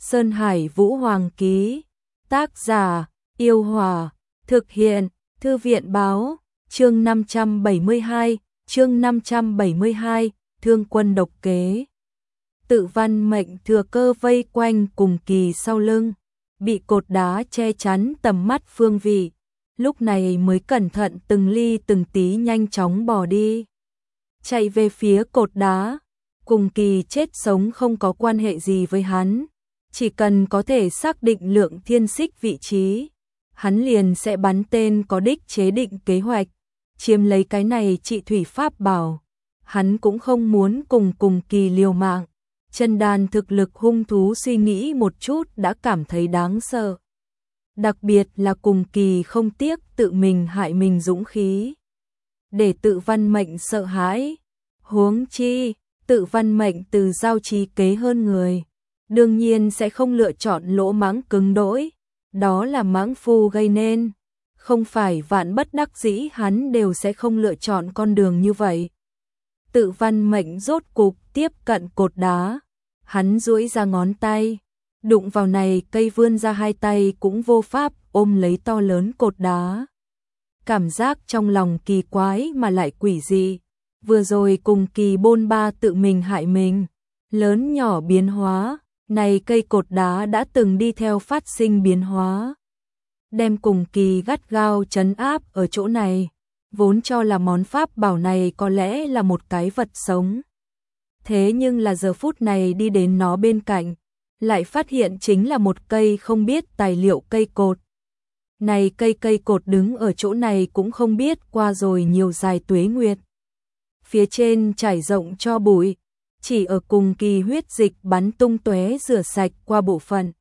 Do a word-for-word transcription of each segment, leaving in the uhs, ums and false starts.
Sơn Hải Vũ Hoàng ký. Tác giả, Yêu Hòa. Thực hiện, Thư viện báo. Chương năm trăm bảy mươi hai, chương năm trăm bảy mươi hai, Thương quân độc kế. Tự Văn Mệnh thừa cơ vây quanh Cùng Kỳ sau lưng, bị cột đá che chắn tầm mắt phương vị, lúc này mới cẩn thận từng ly từng tí nhanh chóng bỏ đi. Chạy về phía cột đá, Cùng Kỳ chết sống không có quan hệ gì với hắn, chỉ cần có thể xác định Lượng Thiên Xích vị trí, hắn liền sẽ bắn tên có đích chế định kế hoạch, chiếm lấy cái này trị thủy pháp bảo. Hắn cũng không muốn cùng Cùng Kỳ liều mạng. Chân đàn thực lực hung thú suy nghĩ một chút đã cảm thấy đáng sợ. Đặc biệt là Cùng Kỳ không tiếc tự mình hại mình dũng khí, để Tự Văn Mệnh sợ hãi. Huống chi, Tự Văn Mệnh từ giao trí kế hơn người, đương nhiên sẽ không lựa chọn lỗ mãng cứng đỗi, đó là mãng phu gây nên. Không phải vạn bất đắc dĩ hắn đều sẽ không lựa chọn con đường như vậy. Tự Văn Mệnh rốt cục tiếp cận cột đá, hắn duỗi ra ngón tay, đụng vào này cây vươn ra hai tay cũng vô pháp ôm lấy to lớn cột đá. Cảm giác trong lòng kỳ quái mà lại quỷ dị, vừa rồi Cùng Kỳ bôn ba tự mình hại mình, lớn nhỏ biến hóa, này cây cột đá đã từng đi theo phát sinh biến hóa, đem Cùng Kỳ gắt gao trấn áp ở chỗ này. Vốn cho là món pháp bảo này có lẽ là một cái vật sống. Thế nhưng là giờ phút này đi đến nó bên cạnh, lại phát hiện chính là một cây không biết tài liệu cây cột. Này cây cây cột đứng ở chỗ này cũng không biết qua rồi nhiều dài tuế nguyệt. Phía trên trải rộng cho bụi, chỉ ở Cùng Kỳ huyết dịch bắn tung tóe rửa sạch qua bộ phận,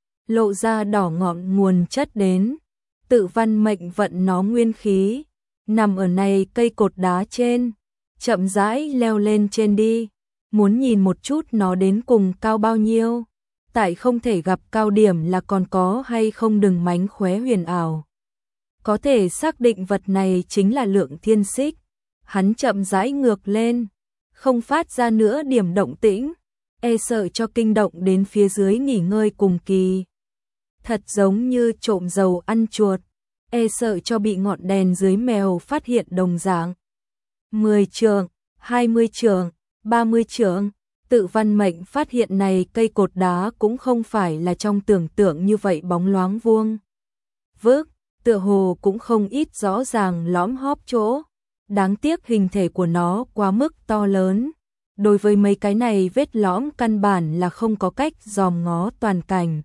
lộ ra đỏ ngọn nguồn chất đến. Tự Văn Mệnh vận nó nguyên khí, nằm ở này cây cột đá trên, chậm rãi leo lên trên đi, muốn nhìn một chút nó đến cùng cao bao nhiêu. Tại không thể gặp cao điểm là còn có hay không đừng mánh khóe huyền ảo. Có thể xác định vật này chính là Lượng Thiên Xích. Hắn chậm rãi ngược lên, không phát ra nữa điểm động tĩnh, e sợ cho kinh động đến phía dưới nghỉ ngơi Cùng Kỳ. Thật giống như trộm dầu ăn chuột, e sợ cho bị ngọn đèn dưới mèo phát hiện đồng dạng. mười trượng, hai mươi trượng, ba mươi trượng, Tự Văn Mệnh phát hiện này cây cột đá cũng không phải là trong tưởng tượng như vậy bóng loáng vuông vức, tựa hồ cũng không ít rõ ràng lõm hóp chỗ. Đáng tiếc hình thể của nó quá mức to lớn, đối với mấy cái này vết lõm căn bản là không có cách dòm ngó toàn cảnh.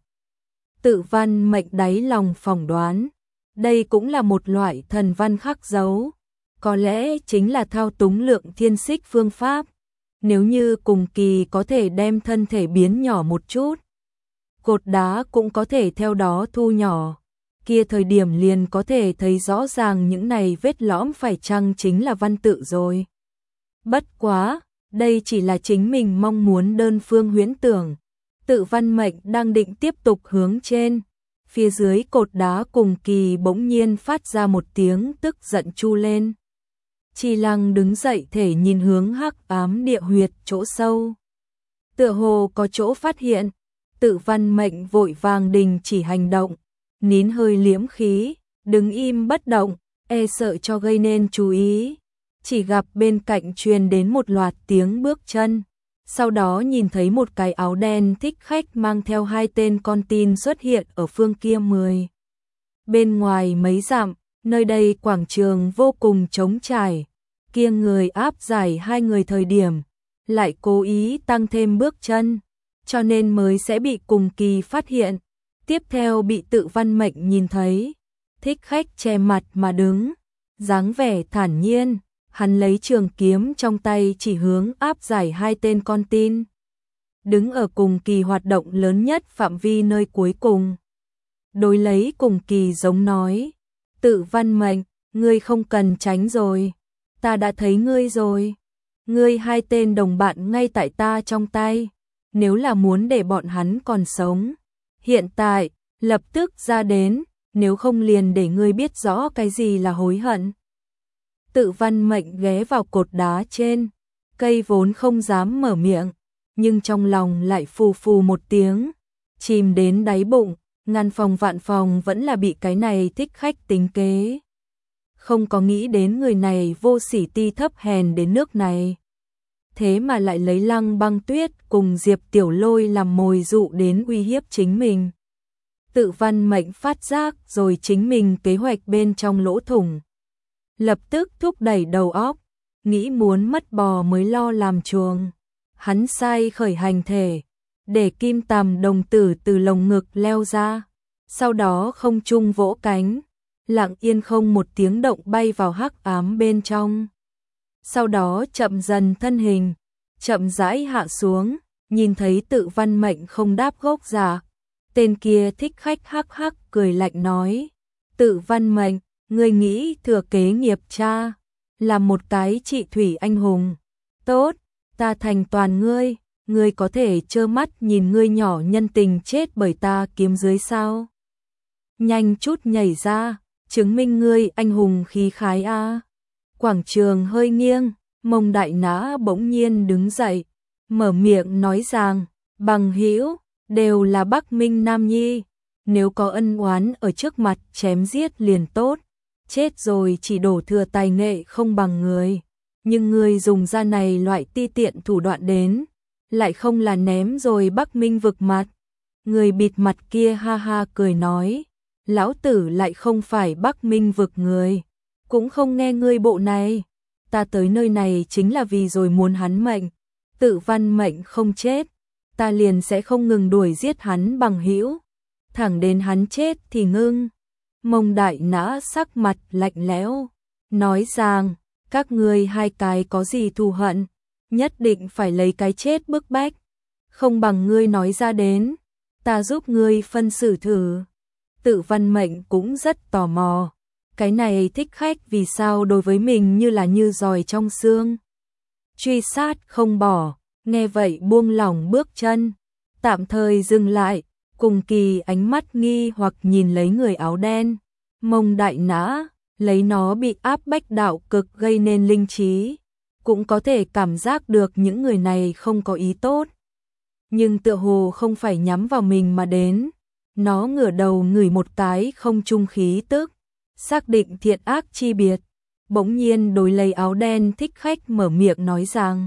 Tự Văn Mệnh đáy lòng phỏng đoán, đây cũng là một loại thần văn khắc dấu, có lẽ chính là thao túng Lượng Thiên Xích phương pháp. Nếu như Cùng Kỳ có thể đem thân thể biến nhỏ một chút, cột đá cũng có thể theo đó thu nhỏ, kia thời điểm liền có thể thấy rõ ràng những này vết lõm phải chăng chính là văn tự rồi. Bất quá, đây chỉ là chính mình mong muốn đơn phương huyễn tưởng. Tự Văn Mệnh đang định tiếp tục hướng trên, phía dưới cột đá Cùng Kỳ bỗng nhiên phát ra một tiếng tức giận chu lên. Chi Lăng đứng dậy thể nhìn hướng hắc ám địa huyệt chỗ sâu, tựa hồ có chỗ phát hiện. Tự Văn Mệnh vội vàng đình chỉ hành động, nín hơi liễm khí, đứng im bất động, e sợ cho gây nên chú ý. Chỉ gặp bên cạnh truyền đến một loạt tiếng bước chân, sau đó nhìn thấy một cái áo đen thích khách mang theo hai tên con tin xuất hiện ở phương kia mười. Bên ngoài mấy dặm, nơi đây quảng trường vô cùng trống trải, kia người áp giải hai người thời điểm, lại cố ý tăng thêm bước chân, cho nên mới sẽ bị Cùng Kỳ phát hiện. Tiếp theo bị Tự Văn Mệnh nhìn thấy, thích khách che mặt mà đứng, dáng vẻ thản nhiên, hắn lấy trường kiếm trong tay chỉ hướng áp giải hai tên con tin, đứng ở Cùng Kỳ hoạt động lớn nhất phạm vi nơi cuối cùng. Đối lấy Cùng Kỳ giống nói, Tự Văn Mệnh, ngươi không cần tránh rồi, ta đã thấy ngươi rồi, ngươi hai tên đồng bạn ngay tại ta trong tay, nếu là muốn để bọn hắn còn sống, hiện tại, lập tức ra đến, nếu không liền để ngươi biết rõ cái gì là hối hận. Tự Văn Mệnh ghé vào cột đá trên, cây vốn không dám mở miệng, nhưng trong lòng lại phù phù một tiếng, chìm đến đáy bụng, ngàn phòng vạn phòng vẫn là bị cái này thích khách tính kế. Không có nghĩ đến người này vô sỉ ti thấp hèn đến nước này. Thế mà lại lấy Lăng Băng Tuyết cùng Diệp Tiểu Lôi làm mồi dụ đến uy hiếp chính mình. Tự Văn Mệnh phát giác rồi chính mình kế hoạch bên trong lỗ thủng. Lập tức thúc đẩy đầu óc, nghĩ muốn mất bò mới lo làm chuồng. Hắn sai khởi hành thể, để kim tằm đồng tử từ lồng ngực leo ra, sau đó không trung vỗ cánh, lặng yên không một tiếng động bay vào hắc ám bên trong. Sau đó chậm dần thân hình, chậm rãi hạ xuống, nhìn thấy Tự Văn Mệnh không đáp gốc giả. Tên kia thích khách hắc hắc cười lạnh nói, Tự Văn Mệnh, ngươi nghĩ thừa kế nghiệp cha, là một cái trị thủy anh hùng. Tốt, ta thành toàn ngươi, ngươi có thể trơ mắt nhìn ngươi nhỏ nhân tình chết bởi ta kiếm dưới sao? Nhanh chút nhảy ra, chứng minh ngươi anh hùng khí khái a. Quảng trường hơi nghiêng, Mông Đại Nã bỗng nhiên đứng dậy, mở miệng nói rằng, bằng hữu, đều là Bắc Minh Nam Nhi, nếu có ân oán ở trước mặt chém giết liền tốt, chết rồi chỉ đổ thừa tài nghệ không bằng người, nhưng người dùng ra này loại ti tiện thủ đoạn đến, lại không là ném rồi Bắc Minh vực mặt. Người bịt mặt kia ha ha cười nói, lão tử lại không phải Bắc Minh vực người, cũng không nghe ngươi bộ này, ta tới nơi này chính là vì rồi muốn hắn mệnh, Tự Văn Mệnh không chết, ta liền sẽ không ngừng đuổi giết hắn bằng hữu, thẳng đến hắn chết thì ngưng. Mông Đại Nã sắc mặt lạnh lẽo, nói rằng, các ngươi hai cái có gì thù hận, nhất định phải lấy cái chết bức bách, không bằng ngươi nói ra đến, ta giúp ngươi phân xử thử. Tự Văn Mệnh cũng rất tò mò, cái này thích khách vì sao đối với mình như là như giòi trong xương. Truy sát không bỏ, nghe vậy buông lỏng bước chân, tạm thời dừng lại, cùng kỳ ánh mắt nghi hoặc nhìn lấy người áo đen. Mông Đại Nã, lấy nó bị áp bách đạo cực gây nên linh trí, cũng có thể cảm giác được những người này không có ý tốt. Nhưng tựa hồ không phải nhắm vào mình mà đến, nó ngửa đầu ngửi một cái không trung khí tức, xác định thiện ác chi biệt, bỗng nhiên đối lấy áo đen thích khách mở miệng nói rằng,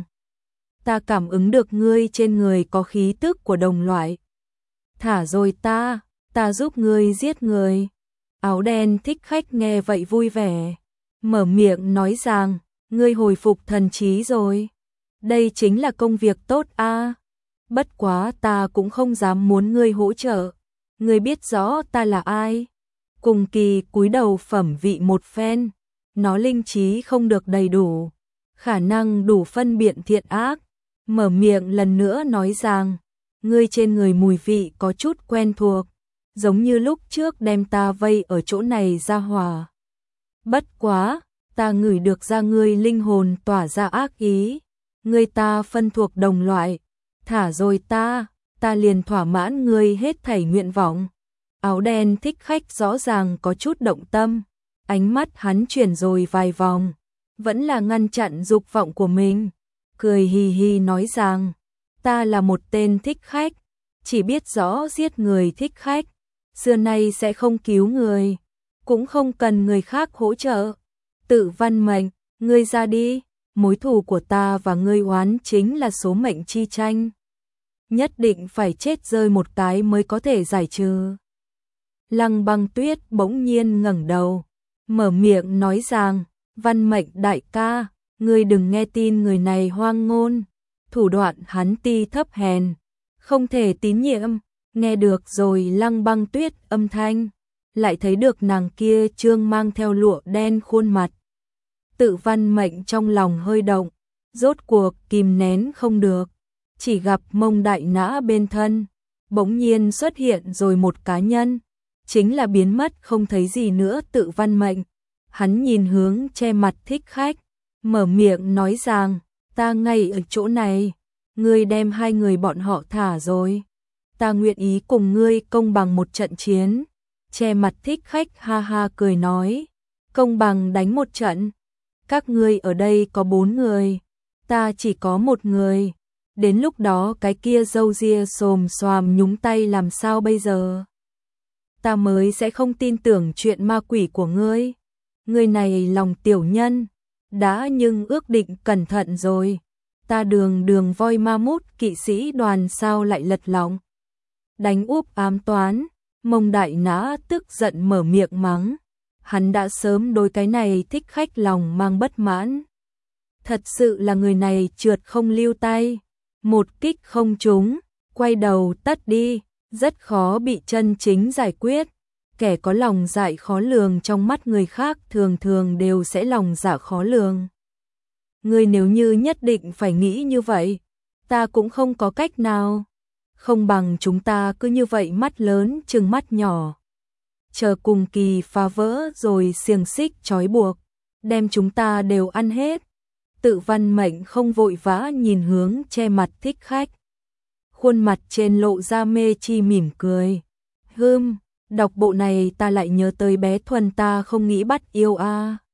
ta cảm ứng được ngươi trên người có khí tức của đồng loại. Thả rồi ta, ta giúp ngươi giết người. Áo đen thích khách nghe vậy vui vẻ, mở miệng nói rằng, ngươi hồi phục thần trí rồi. Đây chính là công việc tốt a. Bất quá ta cũng không dám muốn ngươi hỗ trợ. Ngươi biết rõ ta là ai. Cùng kỳ cúi đầu phẩm vị một phen, nó linh trí không được đầy đủ, khả năng đủ phân biện thiện ác. Mở miệng lần nữa nói rằng, ngươi trên người mùi vị có chút quen thuộc, giống như lúc trước đem ta vây ở chỗ này ra hỏa. Bất quá, ta ngửi được ra ngươi linh hồn tỏa ra ác ý, ngươi ta phân thuộc đồng loại, thả rồi ta, ta liền thỏa mãn ngươi hết thảy nguyện vọng. Áo đen thích khách rõ ràng có chút động tâm, ánh mắt hắn chuyển rồi vài vòng, vẫn là ngăn chặn dục vọng của mình, cười hì hì nói rằng, ta là một tên thích khách, chỉ biết rõ giết người thích khách, xưa nay sẽ không cứu người, cũng không cần người khác hỗ trợ. Tự Văn Mệnh, ngươi ra đi, mối thù của ta và ngươi oán chính là số mệnh chi tranh. Nhất định phải chết rơi một cái mới có thể giải trừ. Lăng Băng Tuyết bỗng nhiên ngẩng đầu, mở miệng nói rằng, Văn Mệnh đại ca, ngươi đừng nghe tin người này hoang ngôn, thủ đoạn hắn ti thấp hèn, không thể tín nhiệm. Nghe được rồi Lăng Băng Tuyết âm thanh, lại thấy được nàng kia trương mang theo lụa đen khuôn mặt. Tự Văn Mệnh trong lòng hơi động, rốt cuộc kìm nén không được, chỉ gặp Mông Đại Nã bên thân, bỗng nhiên xuất hiện rồi một cá nhân, chính là biến mất không thấy gì nữa Tự Văn Mệnh. Hắn nhìn hướng che mặt thích khách, mở miệng nói rằng, ta ngay ở chỗ này, ngươi đem hai người bọn họ thả rồi, ta nguyện ý cùng ngươi công bằng một trận chiến. Che mặt thích khách ha ha cười nói, công bằng đánh một trận, các ngươi ở đây có bốn người, ta chỉ có một người, Đến lúc đó cái kia râu ria xồm xoàm nhúng tay làm sao bây giờ? Ta mới sẽ không tin tưởng chuyện ma quỷ của ngươi. Ngươi này lòng tiểu nhân, đã nhưng ước định cẩn thận rồi. Ta đường đường voi ma mút kỵ sĩ đoàn sao lại lật lọng. Đánh úp ám toán, Mông Đại Nã tức giận mở miệng mắng. Hắn đã sớm đối cái này thích khách lòng mang bất mãn. Thật sự là người này trượt không lưu tay. Một kích không trúng, quay đầu tắt đi, rất khó bị chân chính giải quyết. Kẻ có lòng dạ khó lường trong mắt người khác thường thường đều sẽ lòng dạ khó lường. Ngươi nếu như nhất định phải nghĩ như vậy, ta cũng không có cách nào. Không bằng chúng ta cứ như vậy mắt lớn chừng mắt nhỏ. Chờ cùng kỳ phá vỡ rồi xiềng xích trói buộc, đem chúng ta đều ăn hết. Tự Văn Mệnh không vội vã nhìn hướng che mặt thích khách. Khuôn mặt trên lộ ra mê chi mỉm cười. Hưm, đọc bộ này ta lại nhớ tới bé Thuần ta không nghĩ bắt yêu a. À.